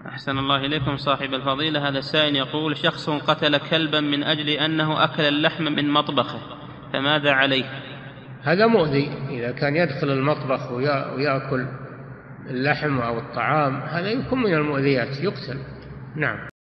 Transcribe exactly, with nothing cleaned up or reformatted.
أحسن الله إليكم صاحب الفضيلة. هذا السائل يقول: شخص قتل كلبا من أجل أنه أكل اللحم من مطبخه، فماذا عليه؟ هذا مؤذي، إذا كان يدخل المطبخ ويأكل اللحم أو الطعام هذا يكون من المؤذيات، يقتل. نعم.